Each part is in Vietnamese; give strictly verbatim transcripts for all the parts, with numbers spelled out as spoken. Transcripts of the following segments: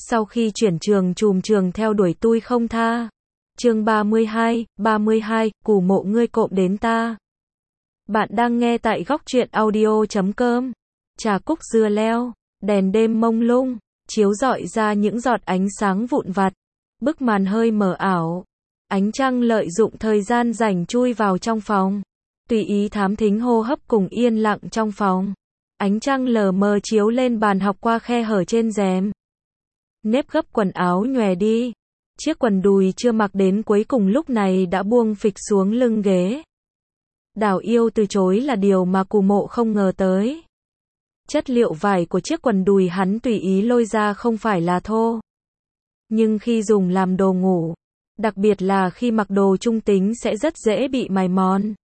Sau khi chuyển trường trùm trường theo đuổi tui không tha. Chương ba mươi hai, ba mươi hai, Cù Mộ ngươi cộm đến ta. Bạn đang nghe tại góc truyện audio chấm com. Trà cúc dưa leo, đèn đêm mông lung, chiếu rọi ra những giọt ánh sáng vụn vặt. Bức màn hơi mờ ảo. Ánh trăng lợi dụng thời gian rảnh chui vào trong phòng. Tùy ý thám thính hô hấp cùng yên lặng trong phòng. Ánh trăng lờ mờ chiếu lên bàn học qua khe hở trên rèm. Nếp gấp quần áo nhòe đi. Chiếc quần đùi chưa mặc đến cuối cùng lúc này đã buông phịch xuống lưng ghế. Đào Yêu từ chối là điều mà Cù Mộ không ngờ tới. Chất liệu vải của chiếc quần đùi hắn tùy ý lôi ra không phải là thô. Nhưng khi dùng làm đồ ngủ, đặc biệt là khi mặc đồ trung tính sẽ rất dễ bị mài mòn.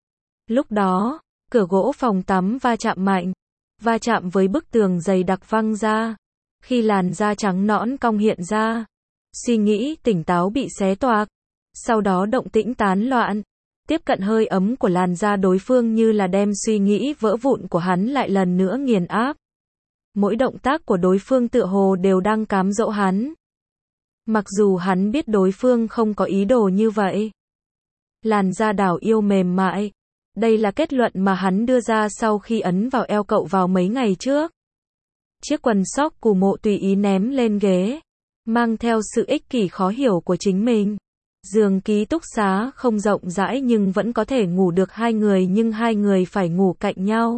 Lúc đó, cửa gỗ phòng tắm va chạm mạnh, va chạm với bức tường dày đặc văng ra. Khi làn da trắng nõn cong hiện ra, suy nghĩ tỉnh táo bị xé toạc. Sau đó động tĩnh tán loạn. Tiếp cận hơi ấm của làn da đối phương như là đem suy nghĩ vỡ vụn của hắn lại lần nữa nghiền áp. Mỗi động tác của đối phương tựa hồ đều đang cám dỗ hắn. Mặc dù hắn biết đối phương không có ý đồ như vậy. Làn da Đào Yêu mềm mại. Đây là kết luận mà hắn đưa ra sau khi ấn vào eo cậu vào mấy ngày trước. Chiếc quần sóc Cù Mộ tùy ý ném lên ghế, mang theo sự ích kỷ khó hiểu của chính mình. Giường ký túc xá không rộng rãi nhưng vẫn có thể ngủ được hai người, nhưng hai người phải ngủ cạnh nhau.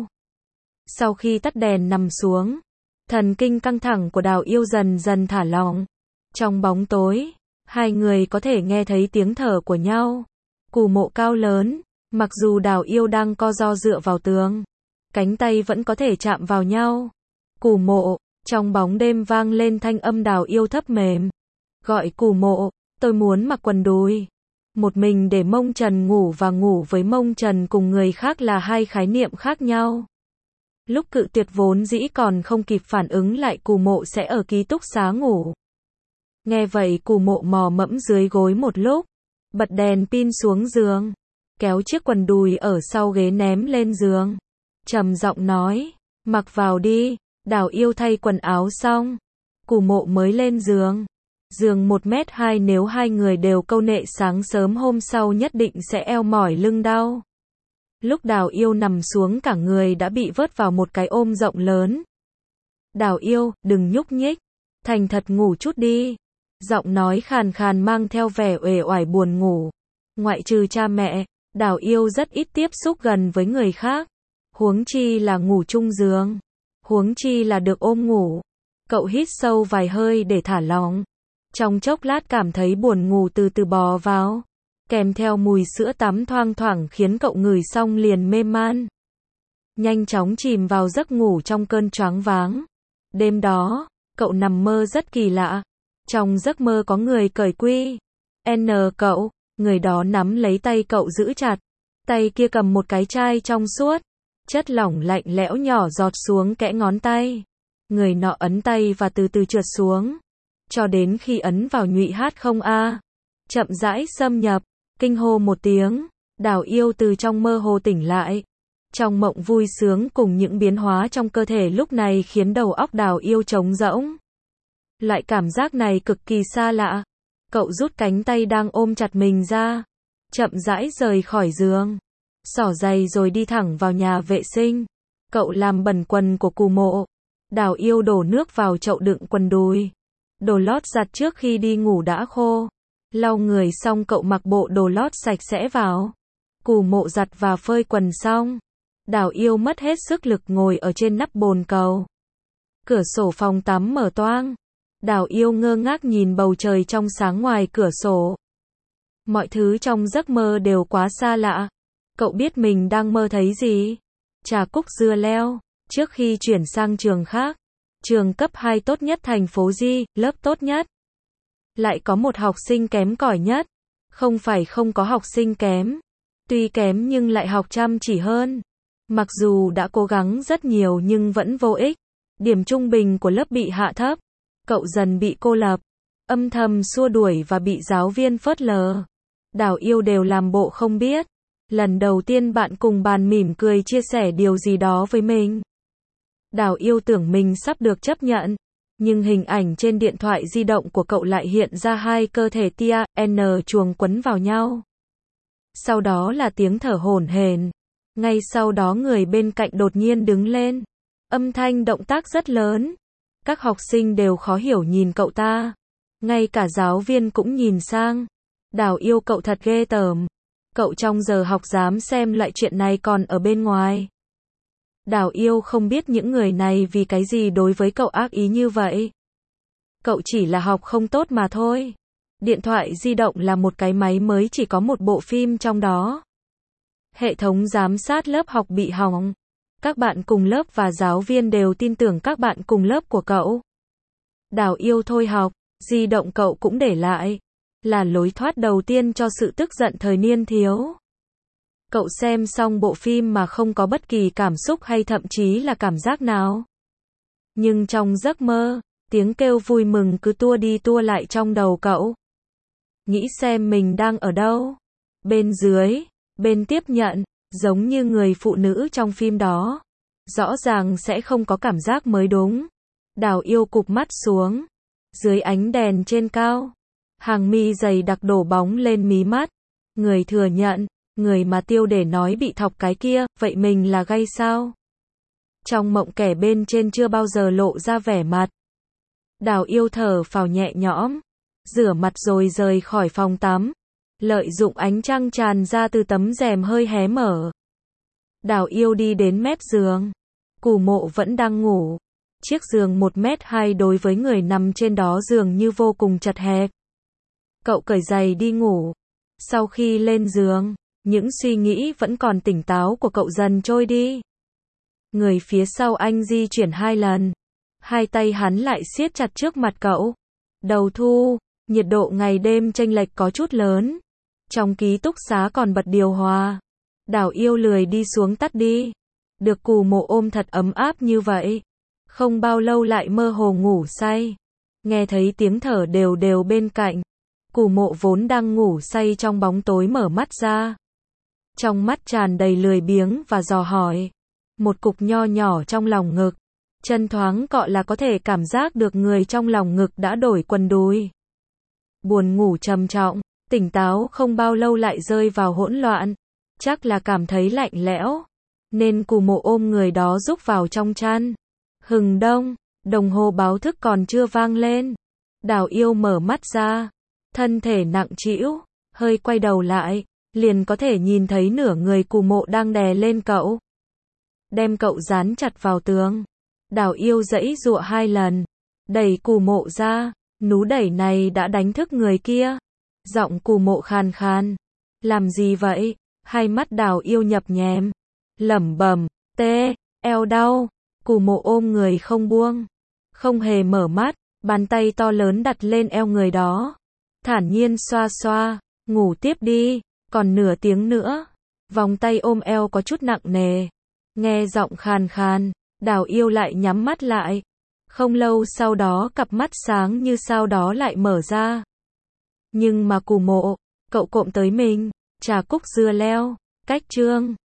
Sau khi tắt đèn nằm xuống, thần kinh căng thẳng của Đào Yêu dần dần thả lỏng. Trong bóng tối, hai người có thể nghe thấy tiếng thở của nhau. Cù Mộ cao lớn, mặc dù Đào Yêu đang co ro dựa vào tường, cánh tay vẫn có thể chạm vào nhau. Cù Mộ, trong bóng đêm vang lên thanh âm Đào Yêu thấp mềm. Gọi Cù Mộ, tôi muốn mặc quần đùi. Một mình để mông trần ngủ và ngủ với mông trần cùng người khác là hai khái niệm khác nhau. Lúc cự tuyệt vốn dĩ còn không kịp phản ứng lại Cù Mộ sẽ ở ký túc xá ngủ. Nghe vậy Cù Mộ mò mẫm dưới gối một lúc, bật đèn pin xuống giường, kéo chiếc quần đùi ở sau ghế ném lên giường. Trầm giọng nói, mặc vào đi. Đào Yêu thay quần áo xong, Cù Mộ mới lên giường. Giường một mét hai, nếu hai người đều câu nệ sáng sớm hôm sau nhất định sẽ eo mỏi lưng đau. Lúc Đào Yêu nằm xuống cả người đã bị vớt vào một cái ôm rộng lớn. Đào Yêu, đừng nhúc nhích, thành thật ngủ chút đi. Giọng nói khàn khàn mang theo vẻ uể oải buồn ngủ. Ngoại trừ cha mẹ, Đào Yêu rất ít tiếp xúc gần với người khác. Huống chi là ngủ chung giường. Huống chi là được ôm ngủ. Cậu hít sâu vài hơi để thả lỏng. Trong chốc lát cảm thấy buồn ngủ từ từ bò vào, kèm theo mùi sữa tắm thoang thoảng khiến cậu ngửi xong liền mê man. Nhanh chóng chìm vào giấc ngủ trong cơn choáng váng. Đêm đó, cậu nằm mơ rất kỳ lạ. Trong giấc mơ có người cởi quy N cậu, người đó nắm lấy tay cậu giữ chặt. Tay kia cầm một cái chai trong suốt. Chất lỏng lạnh lẽo nhỏ giọt xuống kẽ ngón tay. Người nọ ấn tay và từ từ trượt xuống. Cho đến khi ấn vào nhụy hát không a. Chậm rãi xâm nhập. Kinh hô một tiếng. Đào Yêu từ trong mơ hồ tỉnh lại. Trong mộng vui sướng cùng những biến hóa trong cơ thể lúc này khiến đầu óc Đào Yêu trống rỗng. Loại cảm giác này cực kỳ xa lạ. Cậu rút cánh tay đang ôm chặt mình ra. Chậm rãi rời khỏi giường. Xỏ giày rồi đi thẳng vào nhà vệ sinh. Cậu làm bẩn quần của Cù Mộ. Đào Yêu đổ nước vào chậu đựng quần đùi. Đồ lót giặt trước khi đi ngủ đã khô. Lau người xong cậu mặc bộ đồ lót sạch sẽ vào. Cù Mộ giặt và phơi quần xong. Đào Yêu mất hết sức lực ngồi ở trên nắp bồn cầu. Cửa sổ phòng tắm mở toang. Đào Yêu ngơ ngác nhìn bầu trời trong sáng ngoài cửa sổ. Mọi thứ trong giấc mơ đều quá xa lạ. Cậu biết mình đang mơ thấy gì? Trà cúc dưa leo. Trước khi chuyển sang trường khác, trường cấp hai tốt nhất thành phố Di, lớp tốt nhất. Lại có một học sinh kém cỏi nhất. Không phải không có học sinh kém. Tuy kém nhưng lại học chăm chỉ hơn. Mặc dù đã cố gắng rất nhiều nhưng vẫn vô ích. Điểm trung bình của lớp bị hạ thấp. Cậu dần bị cô lập. Âm thầm xua đuổi và bị giáo viên phớt lờ. Đào Yêu đều làm bộ không biết. Lần đầu tiên bạn cùng bàn mỉm cười chia sẻ điều gì đó với mình. Đào Yêu tưởng mình sắp được chấp nhận. Nhưng hình ảnh trên điện thoại di động của cậu lại hiện ra hai cơ thể tia, N chuồng quấn vào nhau. Sau đó là tiếng thở hổn hển. Ngay sau đó người bên cạnh đột nhiên đứng lên. Âm thanh động tác rất lớn. Các học sinh đều khó hiểu nhìn cậu ta. Ngay cả giáo viên cũng nhìn sang. Đào Yêu cậu thật ghê tởm. Cậu trong giờ học dám xem loại chuyện này còn ở bên ngoài. Đào Yêu không biết những người này vì cái gì đối với cậu ác ý như vậy. Cậu chỉ là học không tốt mà thôi. Điện thoại di động là một cái máy mới chỉ có một bộ phim trong đó. Hệ thống giám sát lớp học bị hỏng. Các bạn cùng lớp và giáo viên đều tin tưởng các bạn cùng lớp của cậu. Đào Yêu thôi học, di động cậu cũng để lại. Là lối thoát đầu tiên cho sự tức giận thời niên thiếu. Cậu xem xong bộ phim mà không có bất kỳ cảm xúc hay thậm chí là cảm giác nào. Nhưng trong giấc mơ, tiếng kêu vui mừng cứ tua đi tua lại trong đầu cậu. Nghĩ xem mình đang ở đâu. Bên dưới, bên tiếp nhận, giống như người phụ nữ trong phim đó. Rõ ràng sẽ không có cảm giác mới đúng. Đào Yêu cụp mắt xuống. Dưới ánh đèn trên cao, hàng mi dày đặc đổ bóng lên mí mắt. Người thừa nhận, người mà Tiêu để nói bị thọc cái kia, vậy mình là gay sao? Trong mộng kẻ bên trên chưa bao giờ lộ ra vẻ mặt. Đào Yêu thở phào nhẹ nhõm, rửa mặt rồi rời khỏi phòng tắm. Lợi dụng ánh trăng tràn ra từ tấm rèm hơi hé mở. Đào Yêu đi đến mép giường. Cù Mộ vẫn đang ngủ. Chiếc giường một mét hai đối với người nằm trên đó dường như vô cùng chật hẹp. Cậu cởi giày đi ngủ. Sau khi lên giường, những suy nghĩ vẫn còn tỉnh táo của cậu dần trôi đi. Người phía sau anh di chuyển hai lần. Hai tay hắn lại siết chặt trước mặt cậu. Đầu thu, nhiệt độ ngày đêm chênh lệch có chút lớn. Trong ký túc xá còn bật điều hòa. Đào Yêu lười đi xuống tắt đi. Được Cù Mộ ôm thật ấm áp như vậy. Không bao lâu lại mơ hồ ngủ say. Nghe thấy tiếng thở đều đều bên cạnh. Cù Mộ vốn đang ngủ say trong bóng tối mở mắt ra. Trong mắt tràn đầy lười biếng và dò hỏi. Một cục nho nhỏ trong lòng ngực. Chân thoáng cọ là có thể cảm giác được người trong lòng ngực đã đổi quần đùi. Buồn ngủ trầm trọng, tỉnh táo không bao lâu lại rơi vào hỗn loạn. Chắc là cảm thấy lạnh lẽo. Nên Cù Mộ ôm người đó rúc vào trong chăn. Hừng đông, đồng hồ báo thức còn chưa vang lên. Đào Yêu mở mắt ra. Thân thể nặng trĩu, hơi quay đầu lại, liền có thể nhìn thấy nửa người Cù Mộ đang đè lên cậu. Đem cậu dán chặt vào tường. Đào Yêu giãy giụa hai lần, đẩy Cù Mộ ra. Nú đẩy này đã đánh thức người kia. Giọng Cù Mộ khàn khàn. Làm gì vậy? Hai mắt Đào Yêu nhập nhèm. Lẩm bẩm, tê, eo đau. Cù Mộ ôm người không buông. Không hề mở mắt, bàn tay to lớn đặt lên eo người đó. Thản nhiên xoa xoa, ngủ tiếp đi, còn nửa tiếng nữa. Vòng tay ôm eo có chút nặng nề. Nghe giọng khàn khàn, Đào Yêu lại nhắm mắt lại. Không lâu sau đó cặp mắt sáng như sao đó lại mở ra. Nhưng mà Cù Mộ, cậu cộm tới mình, trà cúc dưa leo, cách chương.